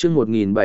chương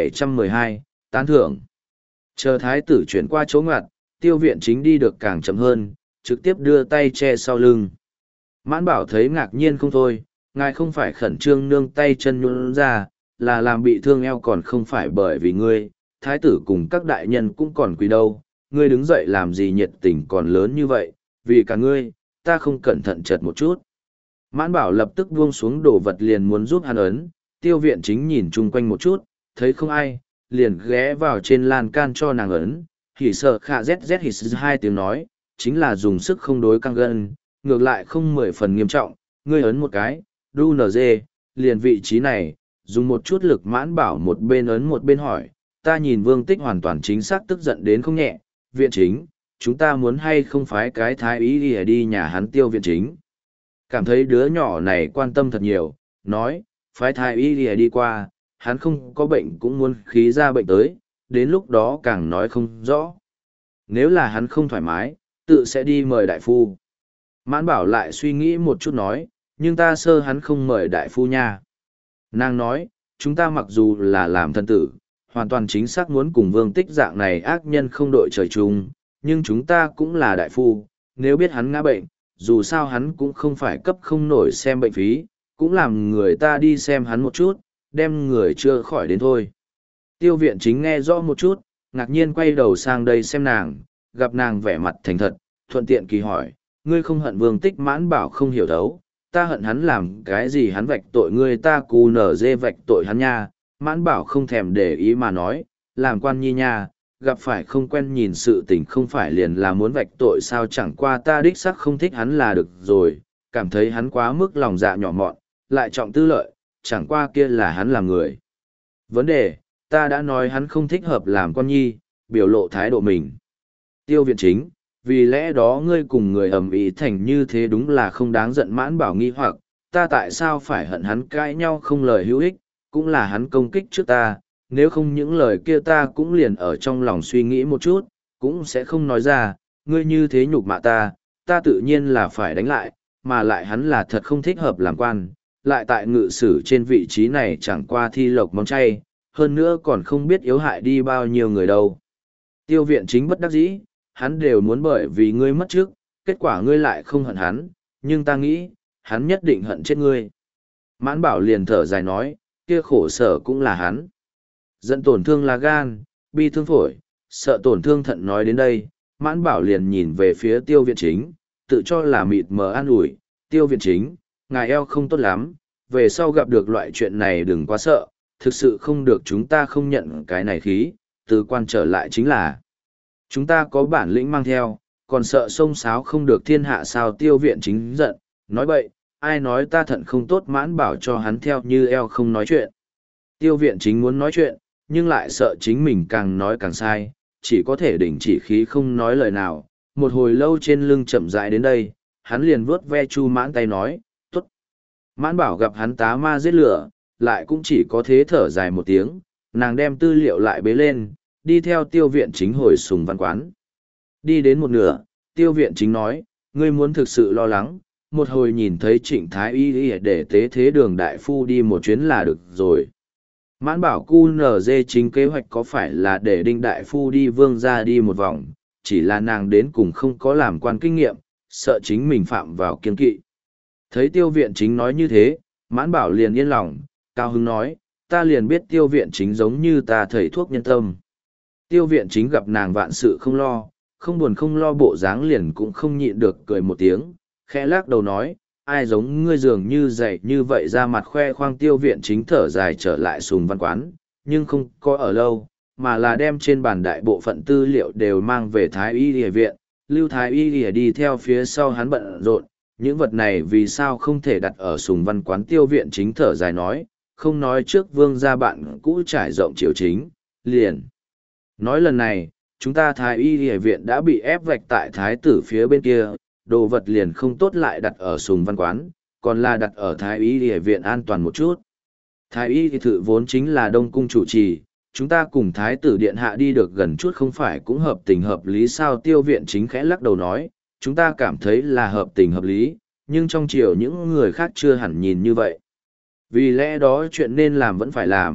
1712, tán thưởng. Chờ thái tử chuyển qua chỗ ngoặt, tiêu viện chính đi được càng chậm hơn, trực tiếp đưa tay che sau lưng. Mãn bảo thấy ngạc nhiên không thôi, ngài không phải khẩn trương nương tay chân nhuôn ra, là làm bị thương eo còn không phải bởi vì ngươi, thái tử cùng các đại nhân cũng còn quỳ đâu, ngươi đứng dậy làm gì nhiệt tình còn lớn như vậy, vì cả ngươi, ta không cẩn thận chật một chút. Mãn bảo lập tức buông xuống đồ vật liền muốn giúp hắn ấn, tiêu viện chính nhìn chung quanh một chút, thấy không ai, liền ghé vào trên lan can cho nàng ấn, hỉ sợ khả zz hỉ hai tiếng nói, chính là dùng sức không đối căng gân, ngược lại không 10 phần nghiêm trọng, ngươi ấn một cái, đu nz, liền vị trí này, dùng một chút lực mãn bảo một bên ấn một bên hỏi, ta nhìn vương tích hoàn toàn chính xác tức giận đến không nhẹ, viện chính, chúng ta muốn hay không phái cái thái ý đi nhà hắn tiêu viện chính. Cảm thấy đứa nhỏ này quan tâm thật nhiều, nói, phái thái y đi qua, hắn không có bệnh cũng muốn khí ra bệnh tới, đến lúc đó càng nói không rõ. Nếu là hắn không thoải mái, tự sẽ đi mời đại phu. Mãn bảo lại suy nghĩ một chút nói, nhưng ta sơ hắn không mời đại phu nha. Nàng nói, chúng ta mặc dù là làm thân tử, hoàn toàn chính xác muốn cùng vương tích dạng này ác nhân không đội trời chung, nhưng chúng ta cũng là đại phu, nếu biết hắn ngã bệnh, dù sao hắn cũng không phải cấp không nổi xem bệnh phí, cũng làm người ta đi xem hắn một chút, đem người chưa khỏi đến thôi. Tiêu viện chính nghe rõ một chút, ngạc nhiên quay đầu sang đây xem nàng, gặp nàng vẻ mặt thành thật, thuận tiện kỳ hỏi, ngươi không hận vương tích mãn bảo không hiểu thấu, ta hận hắn làm cái gì hắn vạch tội ngươi ta cù nở dê vạch tội hắn nha, mãn bảo không thèm để ý mà nói, làm quan nhi nha, gặp phải không quen nhìn sự tình không phải liền là muốn vạch tội sao chẳng qua ta đích sắc không thích hắn là được rồi, cảm thấy hắn quá mức lòng dạ nhỏ mọn, lại trọng tư lợi, chẳng qua kia là hắn làm người. Vấn đề, ta đã nói hắn không thích hợp làm con nhi, biểu lộ thái độ mình. Tiêu viện chính, vì lẽ đó ngươi cùng người ầm ĩ thành như thế đúng là không đáng giận mãn bảo nghi hoặc, ta tại sao phải hận hắn cãi nhau không lời hữu ích, cũng là hắn công kích trước ta, nếu không những lời kia ta cũng liền ở trong lòng suy nghĩ một chút, cũng sẽ không nói ra, ngươi như thế nhục mạ ta, ta tự nhiên là phải đánh lại, mà lại hắn là thật không thích hợp làm quan, lại tại ngự sử trên vị trí này chẳng qua thi lộc món chay, hơn nữa còn không biết yếu hại đi bao nhiêu người đâu. Tiêu viện chính bất đắc dĩ, hắn đều muốn bởi vì ngươi mất trước, kết quả ngươi lại không hận hắn, nhưng ta nghĩ, hắn nhất định hận chết ngươi. Mãn bảo liền thở dài nói, kia khổ sở cũng là hắn. Dẫn tổn thương là gan, bi thương phổi, sợ tổn thương thận nói đến đây, mãn bảo liền nhìn về phía tiêu viện chính, tự cho là mịt mờ an ủi, tiêu viện chính, ngài eo không tốt lắm, về sau gặp được loại chuyện này đừng quá sợ, thực sự không được chúng ta không nhận cái này khí, từ quan trở lại chính là chúng ta có bản lĩnh mang theo, còn sợ xông xáo không được thiên hạ sao tiêu viện chính giận, nói bậy, ai nói ta thận không tốt mãn bảo cho hắn theo như eo không nói chuyện. Tiêu viện chính muốn nói chuyện, nhưng lại sợ chính mình càng nói càng sai, chỉ có thể đình chỉ khí không nói lời nào, một hồi lâu trên lưng chậm rãi đến đây, hắn liền vuốt ve Chu Mãn tay nói, tốt. Mãn bảo gặp hắn tá ma giết lửa, lại cũng chỉ có thế thở dài một tiếng, nàng đem tư liệu lại bế lên, đi theo tiêu viện chính hồi sùng văn quán. Đi đến một nửa, tiêu viện chính nói, ngươi muốn thực sự lo lắng, một hồi nhìn thấy Trịnh Thái Y để tế thế đường đại phu đi một chuyến là được rồi. Mãn bảo QNZ chính kế hoạch có phải là để Đinh Đại Phu đi vương ra đi một vòng, chỉ là nàng đến cùng không có làm quan kinh nghiệm, sợ chính mình phạm vào kiên kỵ. Thấy tiêu viện chính nói như thế, mãn bảo liền yên lòng, cao hứng nói, ta liền biết tiêu viện chính giống như ta thầy thuốc nhân tâm. Tiêu viện chính gặp nàng vạn sự không lo, không buồn không lo bộ dáng liền cũng không nhịn được cười một tiếng, khẽ lắc đầu nói, ai giống ngươi dường như dạy như vậy ra mặt khoe khoang tiêu viện chính thở dài trở lại sùng văn quán, nhưng không có ở lâu, mà là đem trên bàn đại bộ phận tư liệu đều mang về Thái Y Lìa viện, Lưu Thái Y Lìa đi theo phía sau hắn bận rộn, những vật này vì sao không thể đặt ở sùng văn quán tiêu viện chính thở dài nói, không nói trước vương gia bạn cũ trải rộng triều chính, liền. Nói lần này, chúng ta Thái Y Lìa viện đã bị ép vạch tại Thái tử phía bên kia, đồ vật liền không tốt lại đặt ở sùng văn quán, còn là đặt ở Thái Y Lìa viện an toàn một chút. Thái Y thì thự vốn chính là Đông Cung chủ trì, chúng ta cùng Thái tử điện hạ đi được gần chút không phải cũng hợp tình hợp lý sao tiêu viện chính khẽ lắc đầu nói, chúng ta cảm thấy là hợp tình hợp lý, nhưng trong triều những người khác chưa hẳn nhìn như vậy. Vì lẽ đó chuyện nên làm vẫn phải làm,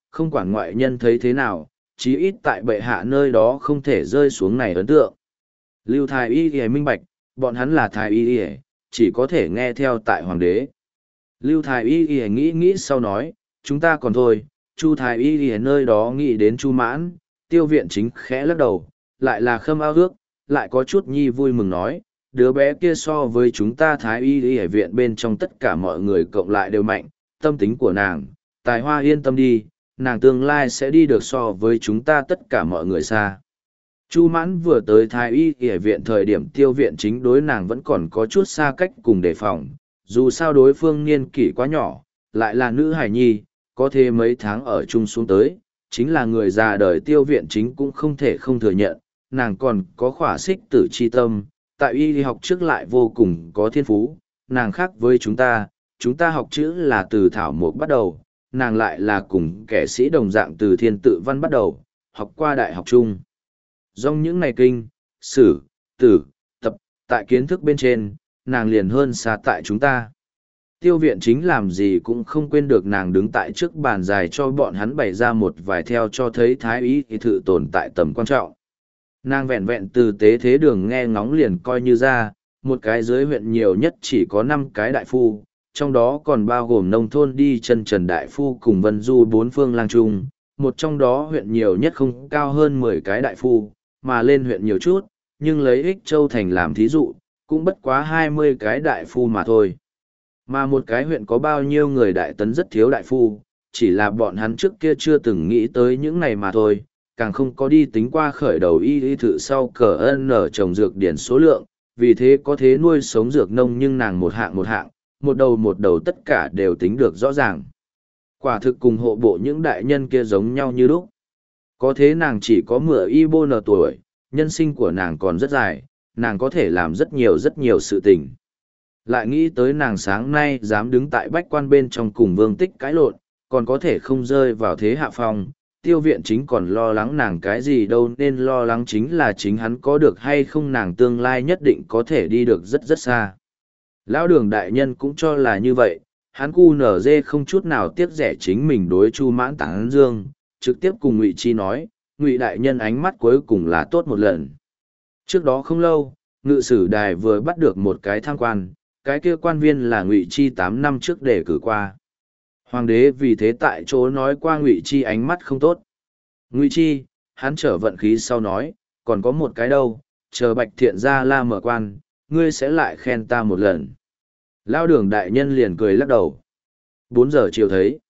không quản ngoại nhân thấy thế nào, chí ít tại bệ hạ nơi đó không thể rơi xuống này ấn tượng. Lưu Thái Y Y minh bạch, bọn hắn là Thái Y Y, chỉ có thể nghe theo tại hoàng đế. Lưu Thái Y Y nghĩ sau nói, chúng ta còn thôi, Chu Thái Y Y nơi đó nghĩ đến Chu Mãn, Tiêu Viện Chính khẽ lắc đầu, lại là Khâm Ao Ước, lại có chút nhi vui mừng nói, đứa bé kia so với chúng ta Thái Y Y viện bên trong tất cả mọi người cộng lại đều mạnh, tâm tính của nàng, tài hoa yên tâm đi, nàng tương lai sẽ đi được so với chúng ta tất cả mọi người xa. Chu Mãn vừa tới Thái Y Y viện thời điểm Tiêu Viện Chính đối nàng vẫn còn có chút xa cách cùng đề phòng, dù sao đối phương niên kỷ quá nhỏ, lại là nữ hài nhi, có thể mấy tháng ở chung xuống tới, chính là người già đời Tiêu Viện Chính cũng không thể không thừa nhận, nàng còn có khỏa xích tử chi tâm, tại y học trước lại vô cùng có thiên phú, nàng khác với chúng ta học chữ là từ thảo mộc bắt đầu, nàng lại là cùng kẻ sĩ đồng dạng từ thiên tự văn bắt đầu, học qua đại học chung. Dòng những này kinh, sử, tử, tập, tại kiến thức bên trên, nàng liền hơn xa tại chúng ta. Tiêu Viện Chính làm gì cũng không quên được nàng đứng tại trước bàn dài cho bọn hắn bày ra một vài theo cho thấy thái y thì thự tồn tại tầm quan trọng. Nàng vẹn vẹn từ tế thế đường nghe ngóng liền coi như ra, một cái dưới huyện nhiều nhất chỉ có 5 cái đại phu, trong đó còn bao gồm nông thôn đi chân trần đại phu cùng vân du 4 phương lang trung, một trong đó huyện nhiều nhất không cao hơn 10 cái đại phu, mà lên huyện nhiều chút, nhưng lấy Ích Châu Thành làm thí dụ, cũng bất quá 20 cái đại phu mà thôi. Mà một cái huyện có bao nhiêu người đại tấn rất thiếu đại phu, chỉ là bọn hắn trước kia chưa từng nghĩ tới những này mà thôi, càng không có đi tính qua khởi đầu y thự sau cờ ân nở trồng dược điển số lượng, vì thế có thế nuôi sống dược nông nhưng nàng một hạng, một đầu tất cả đều tính được rõ ràng. Quả thực cùng hộ bộ những đại nhân kia giống nhau như lúc. Có thế nàng chỉ có mửa y bô nở tuổi, nhân sinh của nàng còn rất dài, nàng có thể làm rất nhiều sự tình. Lại nghĩ tới nàng sáng nay dám đứng tại bách quan bên trong cùng Vương Tích cãi lộn, còn có thể không rơi vào thế hạ phong. Tiêu Viện Chính còn lo lắng nàng cái gì đâu, nên lo lắng chính là chính hắn có được hay không, nàng tương lai nhất định có thể đi được rất xa. Lão Đường đại nhân cũng cho là như vậy, hắn cu nở dê không chút nào tiếc rẻ chính mình đối Chu Mãn tán dương, trực tiếp cùng Ngụy Chi nói, Ngụy đại nhân ánh mắt cuối cùng là tốt một lần. Trước đó không lâu, Ngự Sử Đài vừa bắt được một cái thăng quan, cái kia quan viên là Ngụy Chi 8 năm trước để cử qua. Hoàng đế vì thế tại chỗ nói qua Ngụy Chi ánh mắt không tốt. Ngụy Chi, hắn trở vận khí sau nói, còn có một cái đâu, chờ Bạch Thiện ra la mở quan, ngươi sẽ lại khen ta một lần. Lao Đường đại nhân liền cười lắc đầu. 4 giờ chiều thấy.